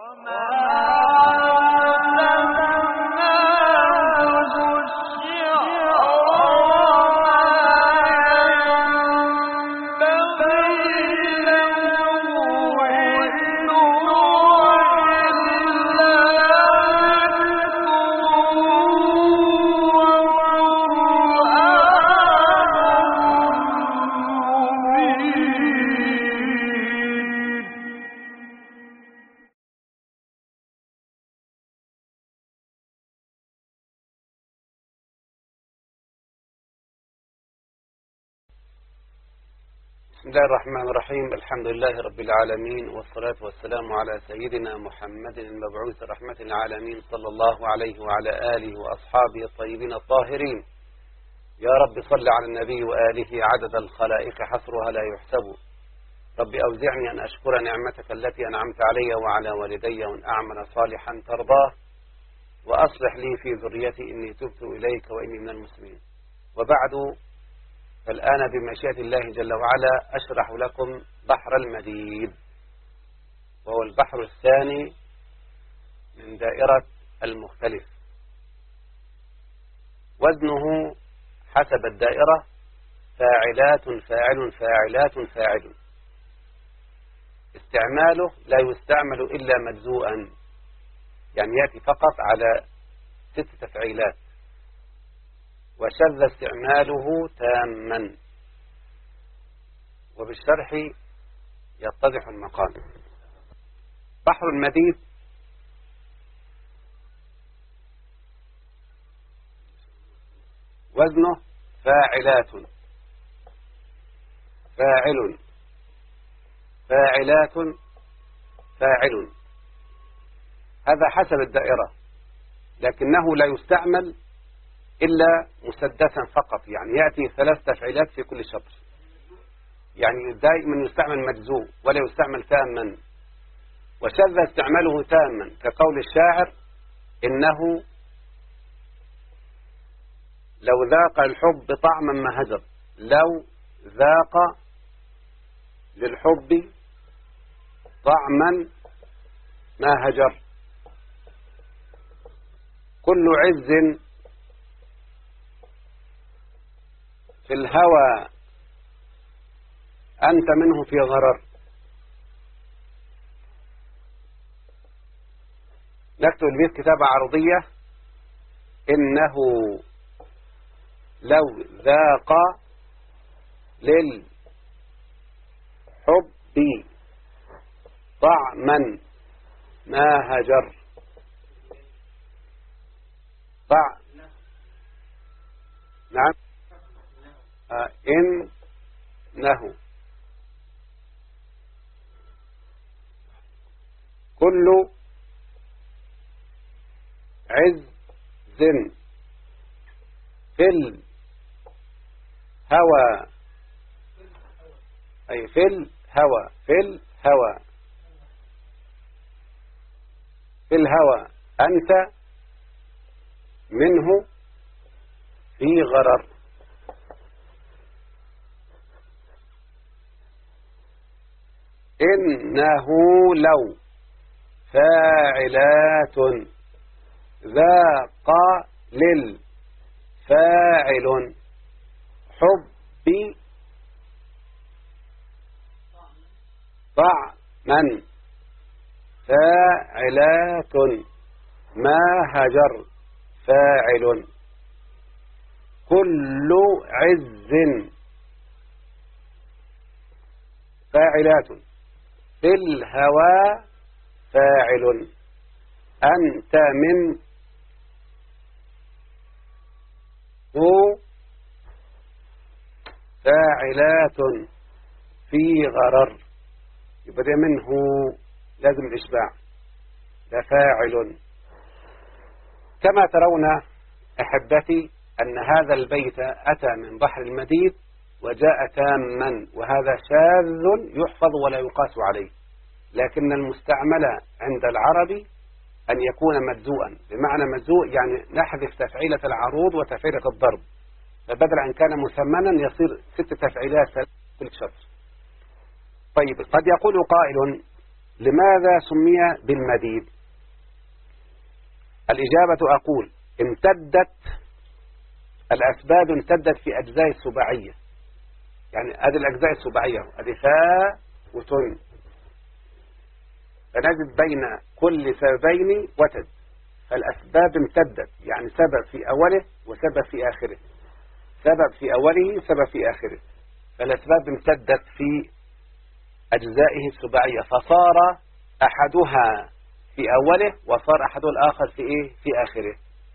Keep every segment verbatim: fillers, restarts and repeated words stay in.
بسم الله الرحمن الرحيم. الحمد لله رب العالمين، والصلاة والسلام على سيدنا محمد المبعوث رحمة العالمين صلى الله عليه وعلى آله وأصحابه الطيبين الطاهرين. يا رب صل على النبي وآله عدد الخلائق حصرها لا يحسب. رب أوزعني أن أشكر نعمتك التي أنعمت علي وعلى والدي وأن أعمل صالحا ترضاه، وأصلح لي في ذريتي إني تبت إليك وإني من المسلمين. وبعد، فالآن بمشيئة الله جل وعلا أشرح لكم بحر المديد، وهو البحر الثاني من دائرة المختلف. وزنه حسب الدائرة فاعلات فاعل فاعلات فاعل. استعماله لا يستعمل إلا مجزوءا، يعني يأتي فقط على ست تفعيلات. وشذ استعماله تاما، وبالشرح يتضح المقام. بحر المديد وزنه فاعلات فاعل فاعلات فاعل. هذا حسب الدائرة، لكنه لا يستعمل إلا مسدسا فقط، يعني يأتي ثلاث تفعيلات في كل شطر، يعني دائما يستعمل مجزوم ولا يستعمل تاما. وشذ استعماله تاما كقول الشاعر: إنه لو ذاق الحب طعما ما هجر. لو ذاق للحب طعما ما هجر. كل عز في الهوى أنت منه في غرر. نكتب البيت كتابة عرضية: إنه لو ذاق للحب طعما ما هجر. طع نعم آه إنه كل عز في الهوى، أي في الهوى في الهوى في الهوى أنت منه في غرر. إنه لو فاعلات ذاق للفاعل حب طعما فاعلات ما هجر فاعل. كل عز فاعلات في الهوى فاعل أنت من هو فاعلات في غرر. يبقى ده منه لازم الإشباع، ده فاعل. كما ترون أحبتي أن هذا البيت أتى من بحر المديد وجاء تاما، وهذا شاذ يحفظ ولا يقاس عليه. لكن المستعمل عند العربي أن يكون مجزوءا، بمعنى مجزوء يعني نحذف تفعيلة العروض وتفعيلة الضرب، فبدل أن كان مثمنا يصير ست تفعيلات كل شطر. طيب، قد يقول قائل: لماذا سمي بالمديد؟ الإجابة أقول امتدت الأسباب امتدت في أجزاء السباعية، يعني هذه الأجزاء السباعية هذه فاء وتن، فنجد بين كل سببين وتد، فالأسباب امتدت، يعني سبب في أوله وسبب في آخره، سبب في أوله وسبب في آخره، فالأسباب امتدت في أجزائه السباعية، فصار أحدها في أوله وصار أحده الآخر في إيه؟ في آخره.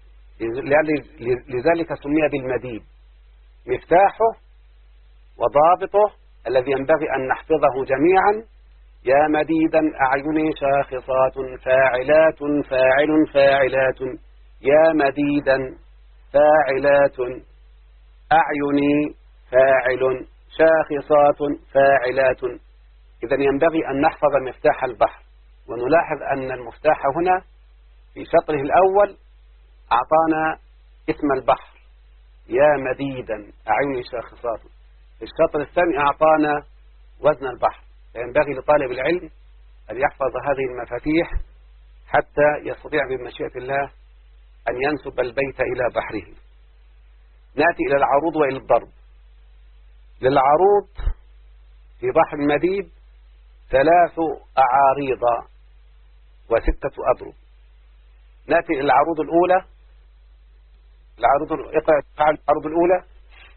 لذلك سمي بالمديد، مفتاحه وضابطه الذي ينبغي أن نحفظه جميعا: يا مديدا أعيني شاخصات فاعلات فاعل فاعلات، يا مديدا فاعلات أعيني فاعل شاخصات فاعلات. إذن ينبغي أن نحفظ مفتاح البحر، ونلاحظ أن المفتاح هنا في شطره الأول أعطانا اسم البحر يا مديدا أعيني شاخصات، في الشطر الثاني أعطانا وزن البحر، فينبغي لطالب العلم أن يحفظ هذه المفاتيح حتى يستطيع بمشيئة الله أن ينسب البيت إلى بحره. نأتي إلى العروض وإلى الضرب. للعروض في بحر المديد ثلاث أعاريض وستة أضرب. نأتي إلى العروض الأولى. العروض العروض الأولى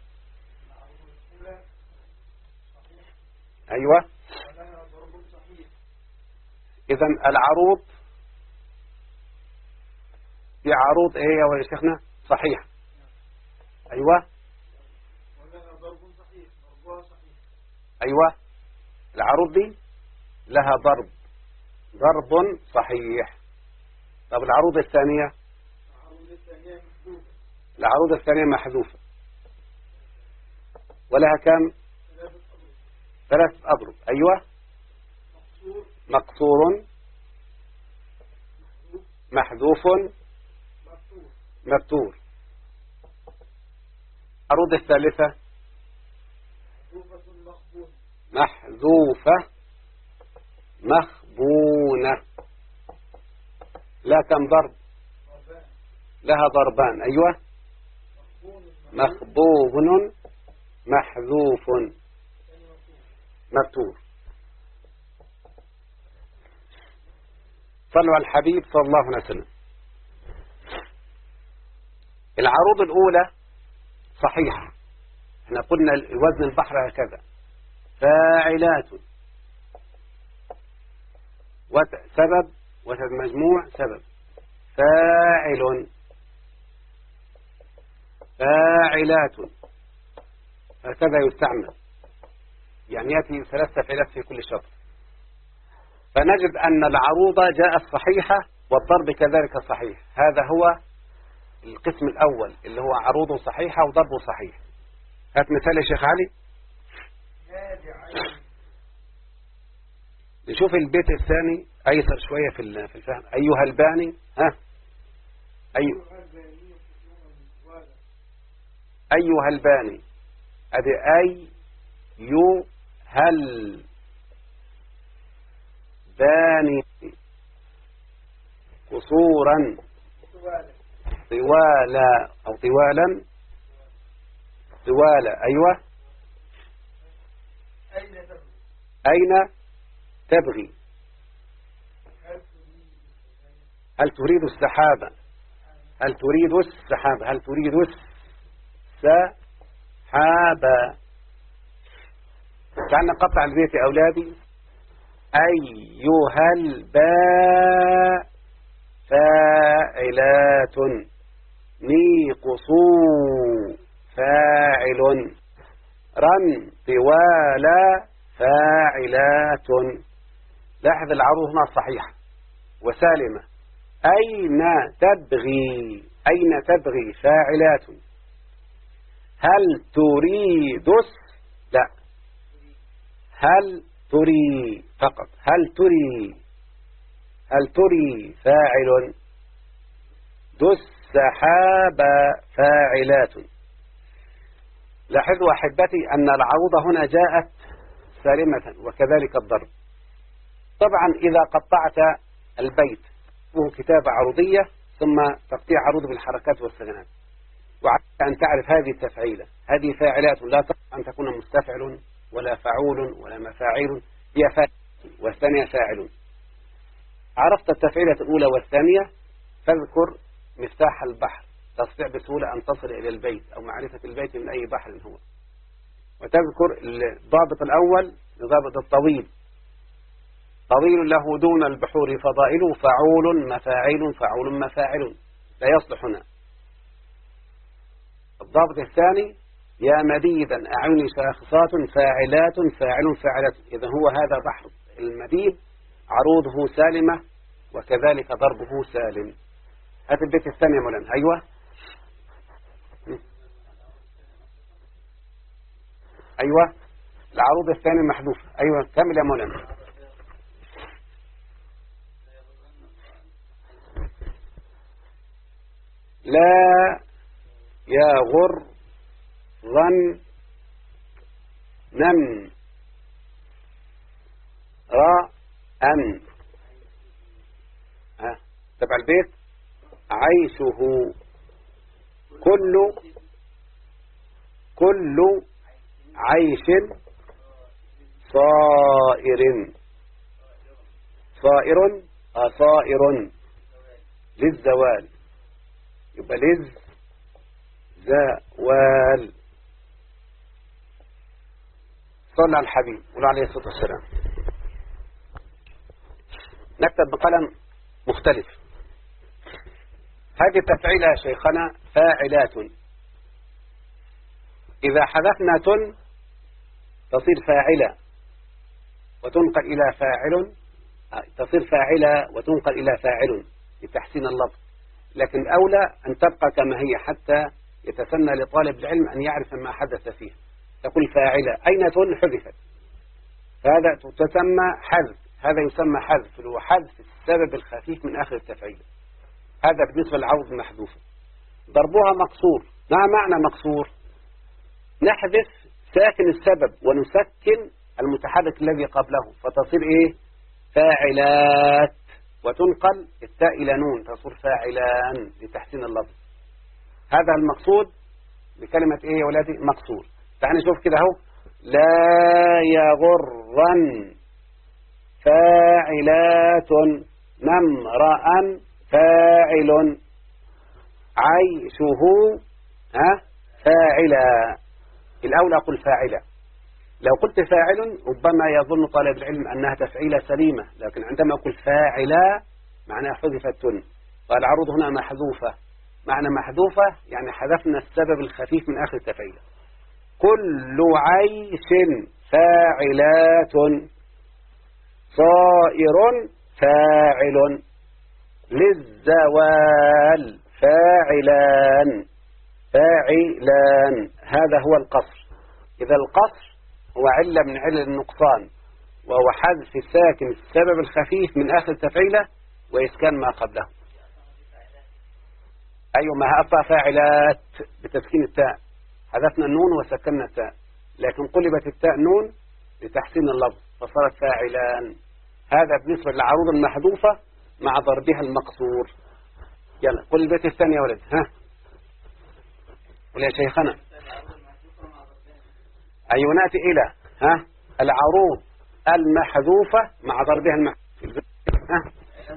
أيوة. إذن العروض في عروض إيه يا شيخنا؟ صحيح. أيوة أيوة العروض دي لها ضرب ضرب صحيح. طب العروض الثانية؟ العروض الثانية محذوفة ولها كم؟ ثلاث أضرب. أيوة مقصور محذوف مبتور. العروض الثالثة محذوفة مخبونة. لا كم ضرب؟ لها ضربان. أيوة مخبون محذوف مبتور. صلوا على الحبيب صلى الله عليه وسلم. العروض الأولى صحيحة، احنا قلنا وزن البحر هكذا: فاعلات سبب ومجموع سبب، فاعل فاعلات، هكذا يستعمل، يعني يأتي ثلاث تفعيلات في كل شطر. فنجد أن العروض جاءت صحيحة والضرب كذلك صحيح. هذا هو القسم الأول اللي هو عروض صحيحة وضرب صحيح. هات مثال يا شيخ علي. نشوف البيت الثاني أيسر شوية في الفهم. أيها الباني. ها أي... أيها الباني أدي أي يو هل باني قصورا طوالا أو طوالا طوالا. أيوة أين تبغي؟ هل تريد السحابة؟ هل تريد السحابة؟ هل تريد السحابة؟ تعالنا نقطع البيت يا أولادي. أيها الباء فاعلات نيقصو فاعل رن طوالا فاعلات. لاحظ العروض هنا صحيحة وسالمة. أين تبغي؟ أين تبغي فاعلات. هل تريد؟ لا، هل تري فقط. هل تري هل تري فاعل. دس سحاب فاعلات. لاحظوا أحبتي أن العروض هنا جاءت سالمة وكذلك الضرب. طبعا إذا قطعت البيت هو كتابة عروضية ثم تقطيع عروض بالحركات والسكنات، وعليك أن تعرف هذه التفعيلة، هذه فاعلات لا تصح أن تكون مستفعل ولا فعول ولا مفاعل، هي فاعل والثانية فاعل. عرفت التفعيلة الأولى والثانية، فاذكر مفتاح البحر، تستطيع بسهولة أن تصل إلى البيت أو معرفة البيت من أي بحر هو. وتذكر الضابط الأول ضابط الطويل، طويل له دون البحور فضائل، فعول مفاعل فعول مفاعل، لا يصلح هنا. الضابط الثاني يا مديدا أعيني شاخصات فاعلات فاعل فاعلات، إذا هو هذا بحر. المديد عروضه سالمة وكذلك ضربه سالم. هات البيت الثاني يا مولانا. أيوة أيوة العروض الثاني محذوفة. أيوة كمل يا مولانا. لا يغر ظن نم را أن ها تبع البيت عيشه كل كل عيش صائر صائر آه صائر للزوال، يبقى لز زوال. صلى على الحبيب ولا عليه الصلاة والسلام. نكتب بقلم مختلف. هذه التفعيلة يا شيخنا فاعلات، إذا حذفنا تن تصير فاعلة وتنقل إلى فاعل، تصير فاعلة وتنقل إلى فاعل لتحسين اللفظ، لكن الأولى أن تبقى كما هي حتى يتسنى لطالب العلم أن يعرف ما حدث فيه. تقول فاعلة أين تن حذفت، فهذا تسمى حذف، هذا يسمى حذف، هو حذف السبب الخفيف من آخر التفعيل. هذا بالنسبة للعوض المحذوفة. ضربها مقصور. ما معنى مقصور؟ نحذف ساكن السبب ونسكن المتحرك الذي قبله فتصير إيه؟ فاعلات، وتنقل التاء إلى نون تصير فاعلان لتحسين اللفظ. هذا المقصود بكلمة إيه يا ولادي؟ مقصور. تعالوا نشوف كده اهو. لا يغرن فاعلات نمرأ فاعل عيشه ها فاعلا. الأولى أقول فاعلا. لو قلت فاعل ربما يظن طالب العلم أنها تفعيلة سليمة، لكن عندما أقول فاعلا معناها حذفت تن، والعروض هنا محذوفة. معنى محذوفة يعني حذفنا السبب الخفيف من آخر التفعيلة. كل عيش فاعلات صائر فاعل للزوال فاعلان فاعلان. هذا هو القصر. إذا القصر هو علة من علل النقصان، وهو حذف ساكن السبب الخفيف من آخر التفعيلة وإسكان ما قبله. أيوة ما أطلع فاعلات بتسكين التاء، حذفنا النون وسكننا التاء، لكن قلبت التاء نون لتحسين اللفظ فصارت فاعلان. هذا بالنسبة للعروض المحذوفة مع ضربها المقصور. يلا قل البيت الثاني يا ولد. ها قل يا شيخنا. أيوة نأتي إلى ها العروض المحذوفة مع ضربها المحذوفة. ها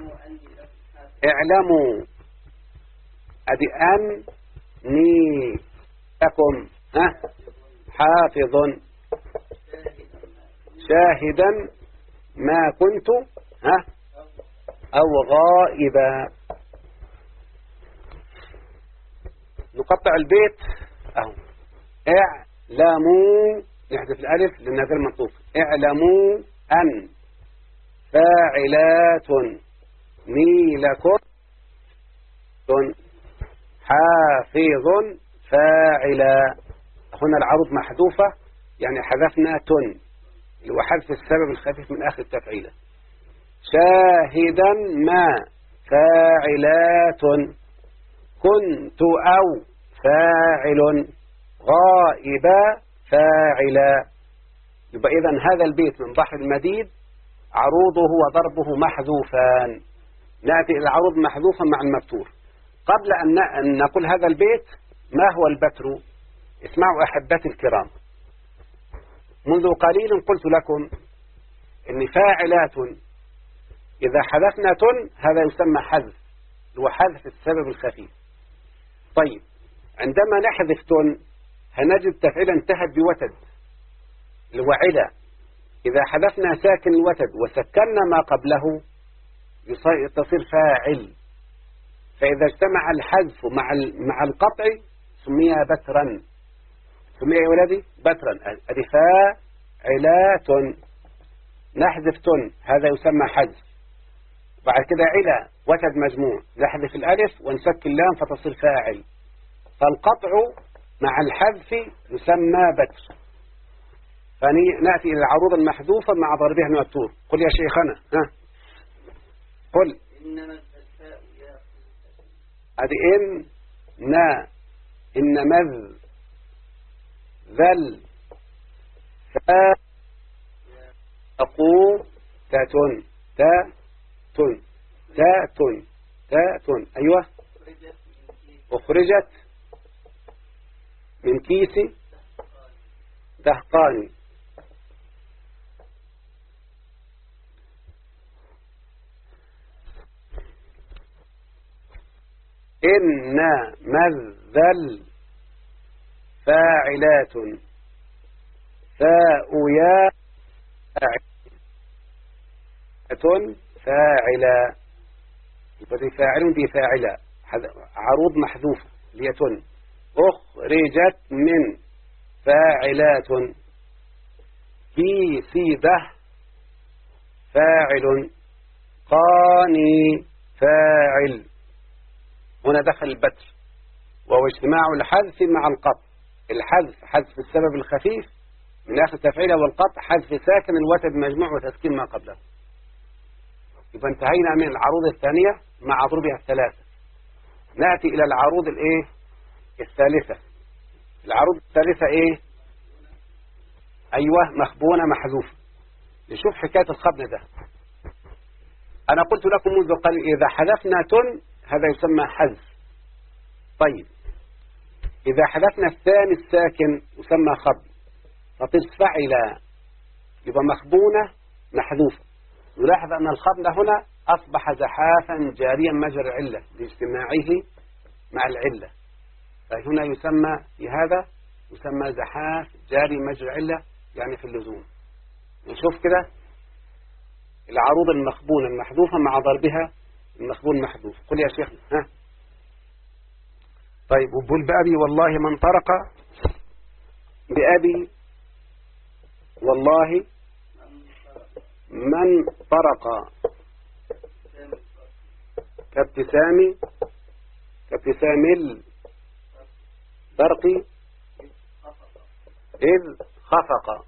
اعلموا أدي أن ني لكم ها حافظ شاهدا ما كنت ها أو غائبا. نقطع البيت أهو. اعلموا نحذف الألف لأنها غير منطوق. اعلموا أن فاعلات نيلكم حافظ فاعلا. هنا العروض محذوفة يعني حذفنا تن وحذف السبب الخفيف من آخر التفعيلة. شاهدا ما فاعلات كنت أو فاعل غائبا فاعلا. يبقى إذن هذا البيت من بحر المديد عروضه وضربه محذوفان. نأتي إلى العروض محذوفا مع المبتور. قبل أن نقول هذا البيت ما هو البتر؟ اسمعوا أحبتي الكرام، منذ قليل قلت لكم إن فاعلات إذا حذفنا تن هذا يسمى حذف، هو حذف السبب الخفيف. طيب عندما نحذف تن هنجد تفعيلا انتهت بوتد اللي هو علا. إذا حذفنا ساكن الوتد وسكننا ما قبله تصير فاعل. فإذا اجتمع الحذف مع مع القطع سمي بترا. سمي يا ولدي بترا. أدي فاعلات نحذف تن هذا يسمى حذف. بعد كده علا وتد مجموع نحذف الألف ونسكن اللام فتصير فاعل. فالقطع مع الحذف يسمى بتر. فنأتي إلى العروض المحذوفة مع ضربها من الطور. قل يا شيخنا ها قل إنما الفاء يا أدي إن نا إنما ذل فا أقو تاتون تاتون تاتون تاتون أيوة. أخرجت من كيس دهقاني. إن مذل فاعلات فاؤيا فاعلا. يبقى فاعل دي فاعلة عروض محذوفة ليتن. أخرجت من فاعلات في سيدة فاعل قاني فاعل. هنا دخل البتر وهو اجتماع الحذف مع القطع. الحذف حذف السبب الخفيف من آخر تفعيله، والقطع حذف ساكن الوتد مجموع وتسكين ما قبله. يبقى انتهينا من العروض الثانية مع ضربها الثلاثة. نأتي إلى العروض الايه الثالثة. العروض الثالثة ايه؟ ايوه مخبونة محذوفة. نشوف حكاية الخبن ده. انا قلت لكم منذ قليل اذا حذفنا تن هذا يسمى حذف. طيب اذا حذفنا الثاني الساكن يسمى خبن. فتصفعل يبقى مخبونة محذوفة. نلاحظ ان الخبن هنا اصبح زحافا جاريا مجرى العلة لاجتماعه مع العلة. فهنا يسمى في هذا يسمى زحاف جاري مجرى العلة يعني في اللزوم. نشوف كده العروض المخبونة المحذوفة مع ضربها المخبون المحذوف. قل يا شيخ ها. طيب وبقول بأبي والله من طرق بأبي والله من طرق كابتسام كابتسام البرق إذ خفق.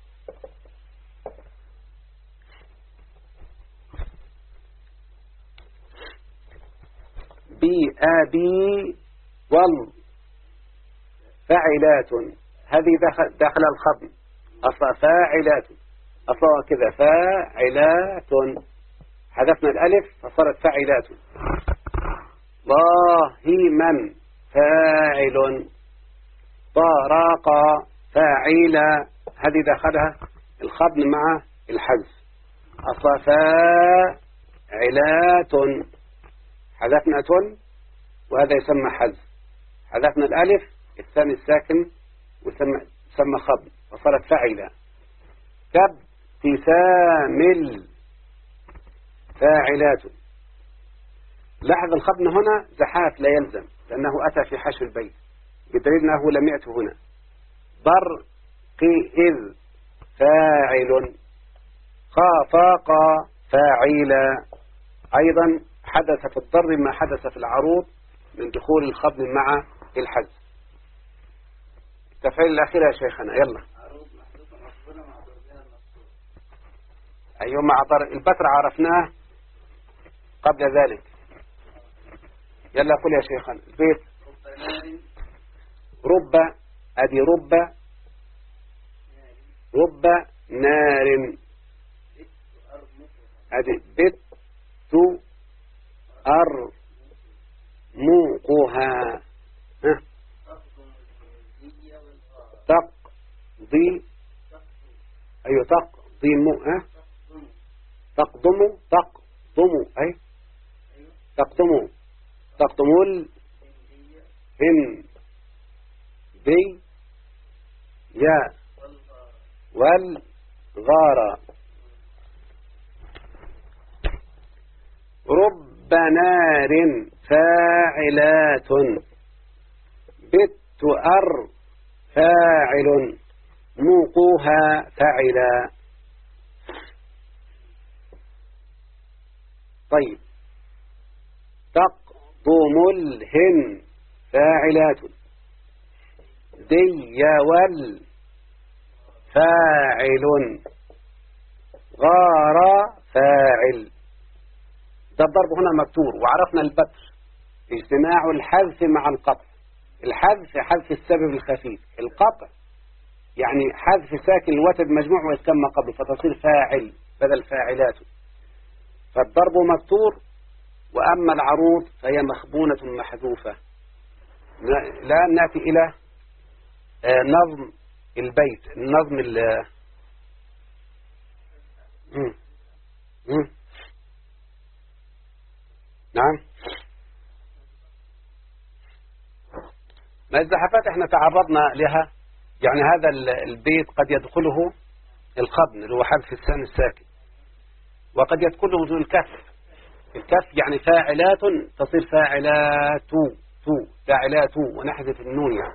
بأبي وال فاعلات. هذه دخل, دخل الخبن أصلا فاعلات أصلا كذا فاعلات. حذفنا الألف فصارت فاعلات. ضاهما فاعل طرق فاعل. هذه دخلها الخبن مع الحذف أصلا فاعلات. حذفنا تن وهذا يسمى حذف. حذفنا الألف الثاني الساكن ويسمى يسمى خبن وصارت فاعلة. كابتسام فاعلات. لاحظ الخبن هنا زحاف لا يلزم لأنه أتى في حشو البيت بدليل أنه لم يأت هنا. برق إذ فاعل. خافق فاعل. أيضا حدث في الضر ما حدث في العروض من دخول الخبن مع الحذف. التفعيل الأخير يا شيخنا يلا. أيوة مع ضر البتر عرفناه قبل ذلك. يلا قل يا شيخنا البيت. رب أدي رب رب نار أدي بت أرمقها. ها تقضي. أيوة تقضم. ها تقضم تقضم أي تقضم تقضم الهندي يا والغارة. رب نار فاعلات بت أر فاعل موقوها فاعلا. طيب تقضم الهن فاعلات دي وال فاعل غار فاعل. ده الضرب هنا مكتور. وعرفنا البتر اجتماع الحذف مع القطع. الحذف حذف السبب الخفيف، القطع يعني حذف ساكن الوتد مجموع ويسكن ما قبل فتصير فاعل بدل فاعلات. فالضرب مكتور. وأما العروض فهي مخبونة محذوفة. لا نأتي إلى نظم البيت. النظم ال مم. مم. نعم. ما الزحفات احنا تعرضنا لها. يعني هذا البيت قد يدخله الخبن اللي هو حذف السين الساكن، وقد يدخله الكف. الكف يعني فاعلات تصير فاعلات تو فاعلات ونحذف النون يعني.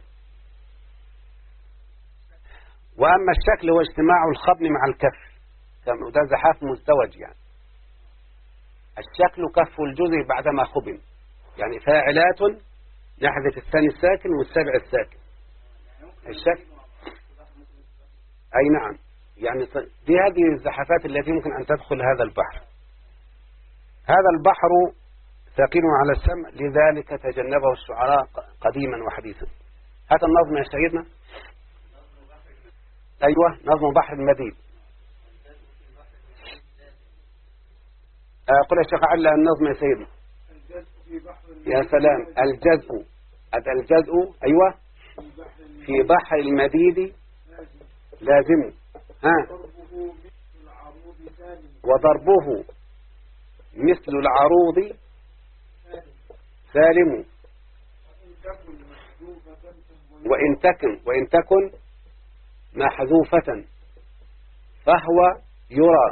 وأما الشكل هو اجتماع الخبن مع الكف، وده زحاف مزدوج يعني. الشكل كف الجزء بعدما خبن، يعني فاعلات نحذف الثاني الساكن والسابع الساكن. الشكل أي نعم. يعني دي هذه الزحفات التي يمكن أن تدخل هذا البحر. هذا البحر ثقيل على السمع لذلك تجنبه الشعراء قديما وحديثا. هذا النظم يا سيدنا. أيوة نظم بحر المديد. قل يا شيخ علّى النظم يا سيدنا. يا سلام. الجزء الجزء أيوة في بحر المديد لازم. ها وضربه مثل العروض سالم. وإن تكن وإن تكن محذوفة فهو يرى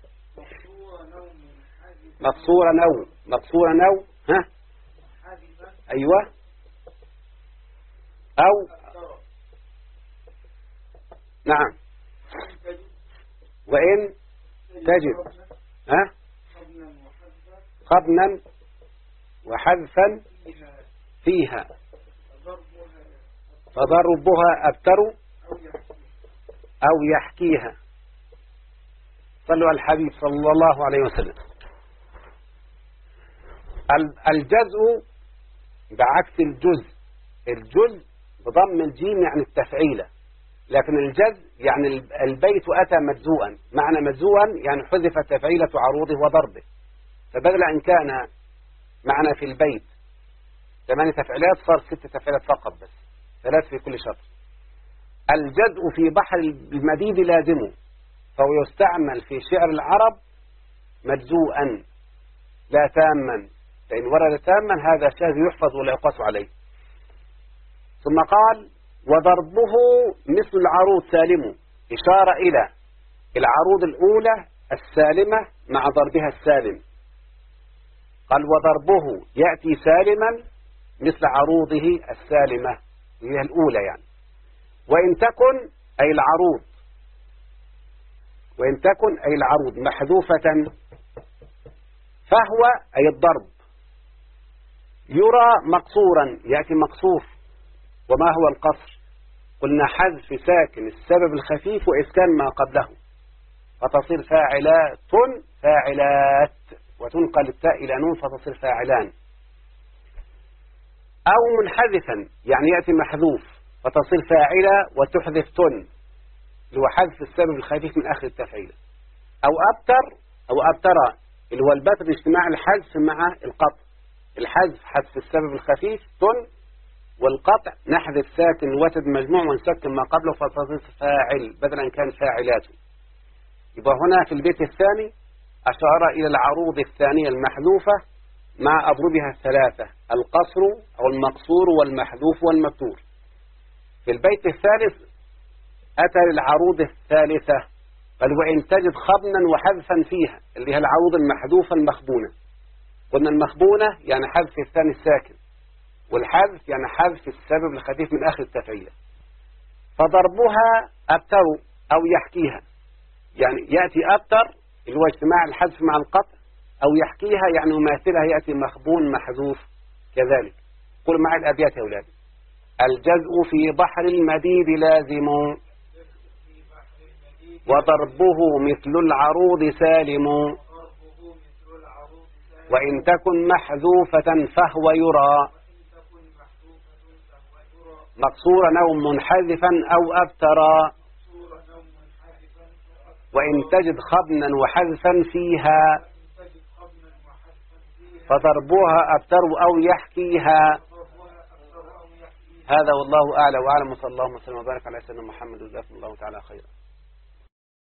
مقصورا أو مقصورا أو ها أيوة أو نعم. وإن تجد ها خبنا وحذفا فيها فضربها أبتر أو يحكيها. صلوا على الحبيب صلى الله عليه وسلم. الجزء بعكس الجزء. الجزء بضم الجيم يعني التفعيلة، لكن الجزء يعني البيت أتى مجزوءا. معنى مجزوءا يعني حذفت تفعيلة عروضه وضربه، فبدل أن كان معنا في البيت ثمانية تفعيلات صار ست تفعيلات فقط بس، ثلاث في كل شطر. الجزء في بحر المديد لازمه، فهو يستعمل في شعر العرب مجزوءا لا تاما، فإن ورد تاما هذا شاذ يحفظ ولا يقاس عليه. ثم قال وضربه مثل العروض سالم، إشارة إلى العروض الأولى السالمة مع ضربها السالم. قال وضربه يأتي سالما مثل عروضه السالمة، هي الأولى يعني. وإن تكن أي العروض وإن تكن أي العروض محذوفة فهو أي الضرب يرى مقصورا يأتي مقصور. وما هو القصر؟ قلنا حذف ساكن السبب الخفيف وإسكان ما قبله، فتصير فاعلات فاعلات وتنقل التاء إلى نون فتصير فاعلان. أو منحذفا يعني يأتي محذوف فتصير فاعلة وتحذف تن اللي هو حذف السبب الخفيف من آخر التفعيل. أو أبتر أو أبترى اللي هو البتر اجتماع الحذف مع القطع. الحذف حذف السبب الخفيف تن، والقطع نحذف ساكن الوتد مجموع ونسكن ما قبله فتصير فاعل بدلا كان فاعلات. يبقى هنا في البيت الثاني أشار إلى العروض الثانية المحذوفة مع أضربها الثلاثة: القصر أو المقصور والمحذوف والمكتور. في البيت الثالث أتى للعروض الثالثة بل وإن تجد خبنا وحذفا فيها اللي هي العروض المحذوفة المخبونة. قلنا المخبونة يعني حذف الثاني الساكن، والحذف يعني حذف السبب الخفيف من آخر التفعيل. فضربها أبتر أو يحكيها، يعني يأتي أبتر اللي هو اجتماع الحذف مع القطع، أو يحكيها يعني يماثلها يأتي مخبون محذوف كذلك. قل معي الأبيات يا أولاد: الجزء في بحر المديد لازم، وضربه مثل العروض سالم، وإن تكن محذوفة فهو يرى، مقصورا أو منحذفا أو أبترا، وإن تجد خبنا وحذفا فيها فضربها أبتر أو يحكيها. هذا والله أعلى وأعلم، وصلى الله وسلم وبارك على سيدنا محمد، وجزاكم الله تعالى خيرا.